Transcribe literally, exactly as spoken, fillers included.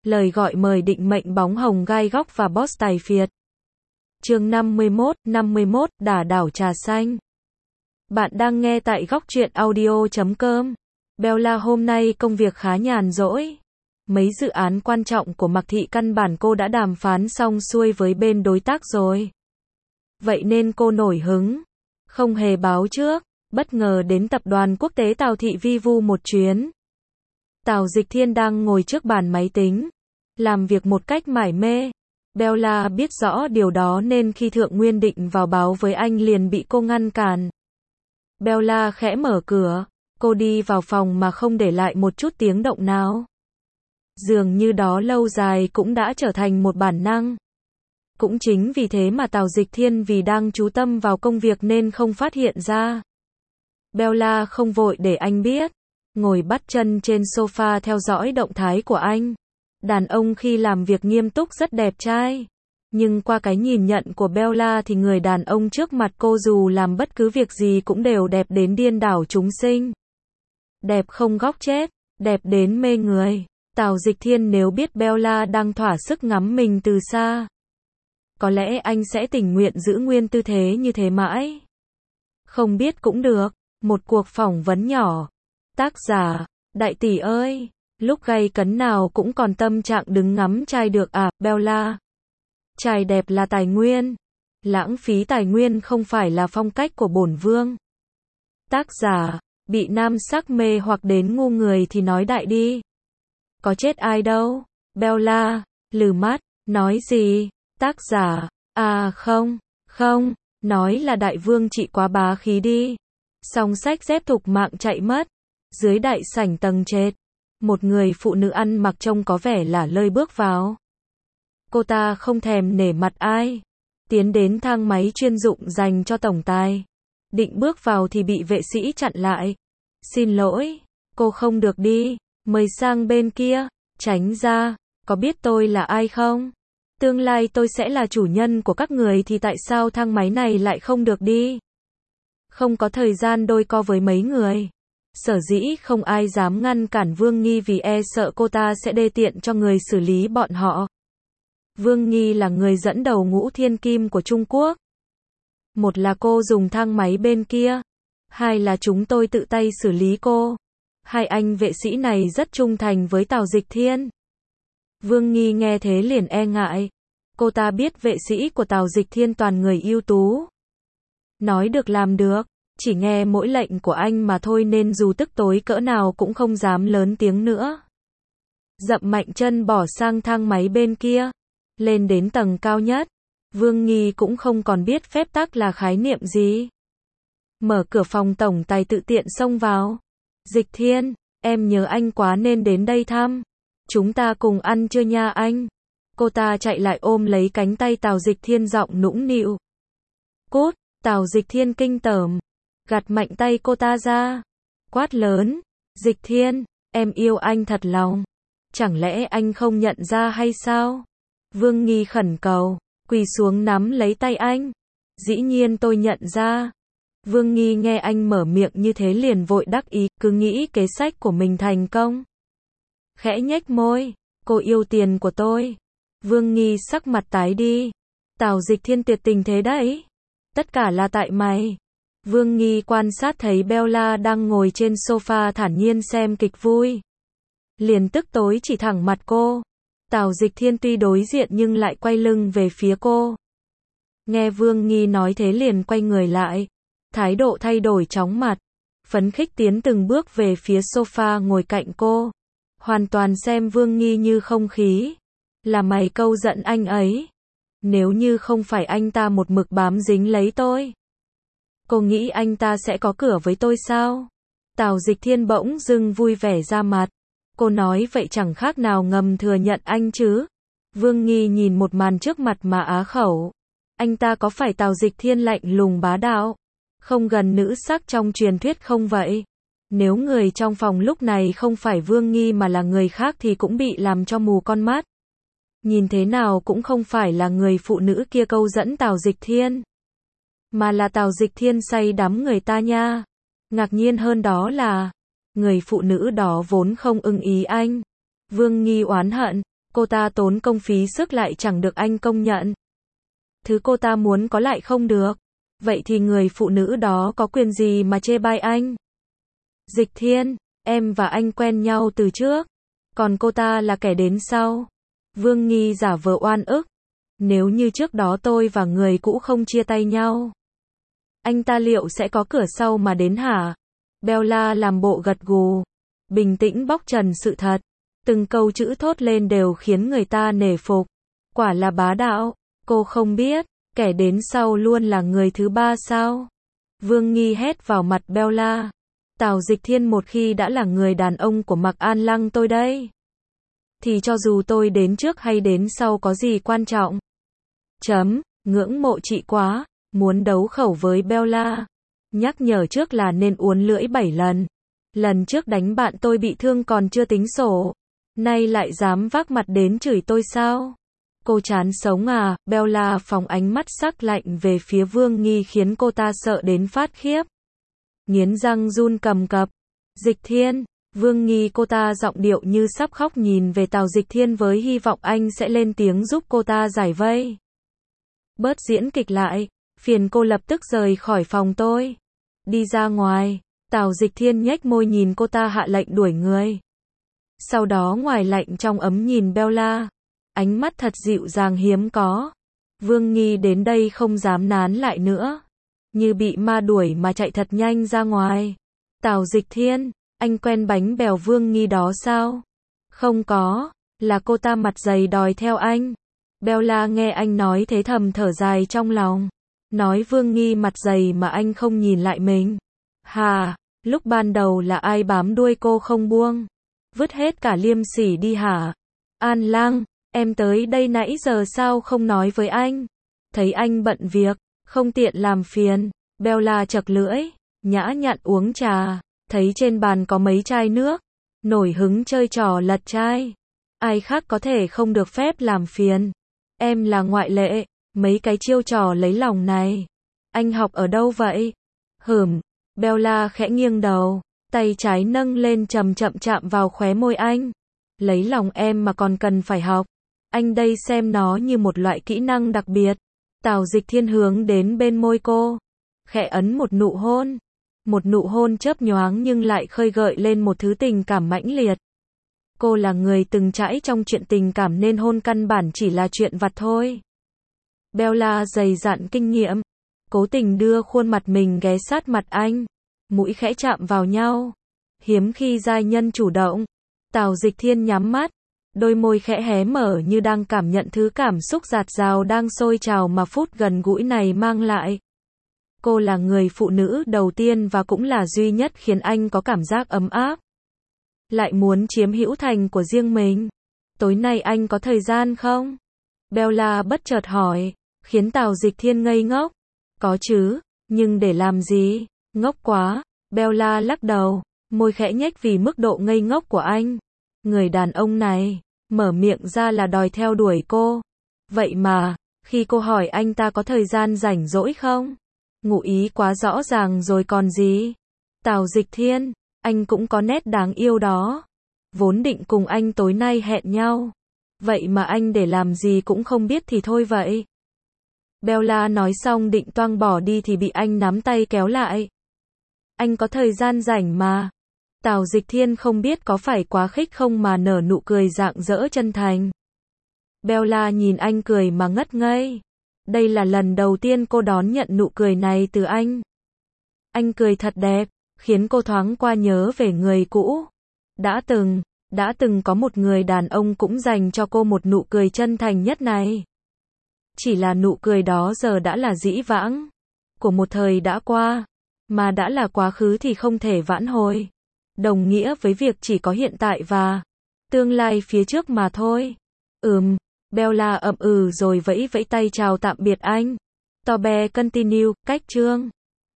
Lời gọi mời định mệnh bóng hồng gai góc và boss tài phiệt. Chương năm mươi mốt, năm mươi mốt, đả đảo trà xanh. Bạn đang nghe tại góc truyện audio chấm com. Bella hôm nay công việc khá nhàn rỗi. Mấy dự án quan trọng của Mạc Thị căn bản cô đã đàm phán xong xuôi với bên đối tác rồi. Vậy nên cô nổi hứng. Không hề báo trước, bất ngờ đến tập đoàn quốc tế Tào Thị vi vu một chuyến. Tào Dịch Thiên đang ngồi trước bàn máy tính, làm việc một cách mải mê. Bella biết rõ điều đó nên khi Thượng Nguyên định vào báo với anh liền bị cô ngăn cản. Bella khẽ mở cửa, cô đi vào phòng mà không để lại một chút tiếng động nào. Dường như đó lâu dài cũng đã trở thành một bản năng. Cũng chính vì thế mà Tào Dịch Thiên vì đang chú tâm vào công việc nên không phát hiện ra. Bella không vội để anh biết, ngồi bắt chân trên sofa theo dõi động thái của anh. Đàn ông khi làm việc nghiêm túc rất đẹp trai. Nhưng qua cái nhìn nhận của Bella thì người đàn ông trước mặt cô dù làm bất cứ việc gì cũng đều đẹp đến điên đảo chúng sinh. Đẹp không góc chết, đẹp đến mê người. Tào Dịch Thiên nếu biết Bella đang thỏa sức ngắm mình từ xa, có lẽ anh sẽ tình nguyện giữ nguyên tư thế như thế mãi. Không biết cũng được, một cuộc phỏng vấn nhỏ. Tác giả, đại tỷ ơi, lúc gay cấn nào cũng còn tâm trạng đứng ngắm trai được à, Bella. Trai đẹp là tài nguyên. Lãng phí tài nguyên không phải là phong cách của bổn vương. Tác giả, bị nam sắc mê hoặc đến ngu người thì nói đại đi. Có chết ai đâu. Bella, lừ mắt, nói gì? Tác giả, à không, không, nói là đại vương chị quá bá khí đi. Song sách dép thục mạng chạy mất. Dưới đại sảnh tầng trệt, một người phụ nữ ăn mặc trông có vẻ lả lơi bước vào. Cô ta không thèm nể mặt ai, tiến đến thang máy chuyên dụng dành cho tổng tài. Định bước vào thì bị vệ sĩ chặn lại. Xin lỗi, cô không được đi, mời sang bên kia, tránh ra, có biết tôi là ai không? Tương lai tôi sẽ là chủ nhân của các người thì tại sao thang máy này lại không được đi? Không có thời gian đôi co với mấy người. Sở dĩ không ai dám ngăn cản Vương Nghi vì e sợ cô ta sẽ đê tiện cho người xử lý bọn họ. Vương Nghi là người dẫn đầu ngũ thiên kim của Trung Quốc. Một là cô dùng thang máy bên kia, hai là chúng tôi tự tay xử lý cô. Hai anh vệ sĩ này rất trung thành với Tào Dịch Thiên. Vương Nghi nghe thế liền e ngại. Cô ta biết vệ sĩ của Tào Dịch Thiên toàn người ưu tú. Nói được làm được, chỉ nghe mỗi lệnh của anh mà thôi nên dù tức tối cỡ nào cũng không dám lớn tiếng nữa. Dậm mạnh chân bỏ sang thang máy bên kia, lên đến tầng cao nhất. Vương Nghi cũng không còn biết phép tắc là khái niệm gì. Mở cửa phòng tổng tài tự tiện xông vào. Dịch Thiên, em nhớ anh quá nên đến đây thăm. Chúng ta cùng ăn trưa nha anh. Cô ta chạy lại ôm lấy cánh tay Tào Dịch Thiên giọng nũng nịu. Cút, Tào Dịch Thiên kinh tởm, gạt mạnh tay cô ta ra. Quát lớn, Dịch Thiên, em yêu anh thật lòng. Chẳng lẽ anh không nhận ra hay sao? Vương Nghi khẩn cầu, quỳ xuống nắm lấy tay anh. Dĩ nhiên tôi nhận ra. Vương Nghi nghe anh mở miệng như thế liền vội đắc ý, cứ nghĩ kế sách của mình thành công. Khẽ nhếch môi, cô yêu tiền của tôi. Vương Nghi sắc mặt tái đi. Tào Dịch Thiên tuyệt tình thế đấy. Tất cả là tại mày. Vương Nghi quan sát thấy Bella đang ngồi trên sofa thản nhiên xem kịch vui. Liền tức tối chỉ thẳng mặt cô. Tào Dịch Thiên tuy đối diện nhưng lại quay lưng về phía cô. Nghe Vương Nghi nói thế liền quay người lại. Thái độ thay đổi chóng mặt. Phấn khích tiến từng bước về phía sofa ngồi cạnh cô. Hoàn toàn xem Vương Nghi như không khí. Là mày câu giận anh ấy. Nếu như không phải anh ta một mực bám dính lấy tôi, cô nghĩ anh ta sẽ có cửa với tôi sao? Tào Dịch Thiên bỗng dưng vui vẻ ra mặt. Cô nói vậy chẳng khác nào ngầm thừa nhận anh chứ. Vương Nghi nhìn một màn trước mặt mà á khẩu. Anh ta có phải Tào Dịch Thiên lạnh lùng bá đạo, không gần nữ sắc trong truyền thuyết không vậy? Nếu người trong phòng lúc này không phải Vương Nghi mà là người khác thì cũng bị làm cho mù con mắt. Nhìn thế nào cũng không phải là người phụ nữ kia câu dẫn Tào Dịch Thiên, mà là Tào Dịch Thiên say đắm người ta nha. Ngạc nhiên hơn đó là, người phụ nữ đó vốn không ưng ý anh. Vương Nghi oán hận, Cô ta tốn công phí sức lại chẳng được anh công nhận. Thứ cô ta muốn có lại không được. Vậy thì người phụ nữ đó có quyền gì mà chê bai anh? Dịch Thiên, em và anh quen nhau từ trước. Còn cô ta là kẻ đến sau. Vương Nghi giả vờ oan ức. Nếu như trước đó tôi và người cũ không chia tay nhau, anh ta liệu sẽ có cửa sau mà đến hả? Bella làm bộ gật gù, bình tĩnh bóc trần sự thật. Từng câu chữ thốt lên đều khiến người ta nể phục. Quả là bá đạo. Cô không biết, kẻ đến sau luôn là người thứ ba sao? Vương Nghi hét vào mặt Bella. Tào Dịch Thiên một khi đã là người đàn ông của Mạc An Lăng tôi đây, thì cho dù tôi đến trước hay đến sau có gì quan trọng. Chấm, ngưỡng mộ chị quá, muốn đấu khẩu với Bella. Nhắc nhở trước là nên uốn lưỡi bảy lần. Lần trước đánh bạn tôi bị thương còn chưa tính sổ. Nay lại dám vác mặt đến chửi tôi sao? Cô chán sống à? Bella phóng ánh mắt sắc lạnh về phía Vương Nghi khiến cô ta sợ đến phát khiếp. Nghiến răng run cầm cập. Dịch Thiên, Vương Nghi cô ta giọng điệu như sắp khóc nhìn về Tào Dịch Thiên với hy vọng anh sẽ lên tiếng giúp cô ta giải vây. Bớt diễn kịch lại, phiền cô lập tức rời khỏi phòng tôi. Đi ra ngoài. Tào Dịch Thiên nhếch môi nhìn cô ta hạ lệnh đuổi người. Sau đó ngoài lạnh trong ấm nhìn Bella. Ánh mắt thật dịu dàng hiếm có. Vương Nghi đến đây không dám nán lại nữa. Như bị ma đuổi mà chạy thật nhanh ra ngoài. Tào Dịch Thiên, anh quen bánh bèo Vương Nghi đó sao? Không có, là cô ta mặt dày đòi theo anh. Bella nghe anh nói thế thầm thở dài trong lòng. Nói Vương Nghi mặt dày mà anh không nhìn lại mình. Hà, lúc ban đầu là ai bám đuôi cô không buông? Vứt hết cả liêm sỉ đi hả? An Lăng, em tới đây nãy giờ sao không nói với anh? Thấy anh bận việc, không tiện làm phiền. Bella chật lưỡi, nhã nhặn uống trà. Thấy trên bàn có mấy chai nước. Nổi hứng chơi trò lật chai. Ai khác có thể không được phép làm phiền. Em là ngoại lệ. Mấy cái chiêu trò lấy lòng này, anh học ở đâu vậy? Hửm. Bella khẽ nghiêng đầu, tay trái nâng lên chậm chậm chạm vào khóe môi anh. Lấy lòng em mà còn cần phải học. Anh đây xem nó như một loại kỹ năng đặc biệt. Tào Dịch Thiên hướng đến bên môi cô, khẽ ấn một nụ hôn. Một nụ hôn chớp nhoáng nhưng lại khơi gợi lên một thứ tình cảm mãnh liệt. Cô là người từng trải trong chuyện tình cảm nên hôn căn bản chỉ là chuyện vặt thôi. Bella dày dặn kinh nghiệm, cố tình đưa khuôn mặt mình ghé sát mặt anh, mũi khẽ chạm vào nhau. Hiếm khi giai nhân chủ động. Tào Dịch Thiên nhắm mắt, đôi môi khẽ hé mở như đang cảm nhận thứ cảm xúc dạt dào đang sôi trào mà phút gần gũi này mang lại. Cô là người phụ nữ đầu tiên và cũng là duy nhất khiến anh có cảm giác ấm áp. Lại muốn chiếm hữu thành của riêng mình. Tối nay anh có thời gian không? Bella bất chợt hỏi, khiến Tào Dịch Thiên ngây ngốc. Có chứ, nhưng để làm gì? Ngốc quá. Bella lắc đầu, môi khẽ nhếch vì mức độ ngây ngốc của anh. Người đàn ông này, mở miệng ra là đòi theo đuổi cô. Vậy mà, khi cô hỏi anh ta có thời gian rảnh rỗi không? Ngụ ý quá rõ ràng rồi còn gì? Tào Dịch Thiên, anh cũng có nét đáng yêu đó. Vốn định cùng anh tối nay hẹn nhau. Vậy mà anh để làm gì cũng không biết thì thôi vậy. Bella nói xong định toang bỏ đi thì bị anh nắm tay kéo lại. Anh có thời gian rảnh mà. Tào Dịch Thiên không biết có phải quá khích không mà nở nụ cười rạng rỡ chân thành. Bella nhìn anh cười mà ngất ngây. Đây là lần đầu tiên cô đón nhận nụ cười này từ anh. Anh cười thật đẹp, khiến cô thoáng qua nhớ về người cũ. Đã từng, đã từng có một người đàn ông cũng dành cho cô một nụ cười chân thành nhất này. Chỉ là nụ cười đó giờ đã là dĩ vãng, của một thời đã qua, mà đã là quá khứ thì không thể vãn hồi. Đồng nghĩa với việc chỉ có hiện tại và tương lai phía trước mà thôi. Ừm, Bella ậm ừ rồi vẫy vẫy tay chào tạm biệt anh. Tobe continue, cách chương.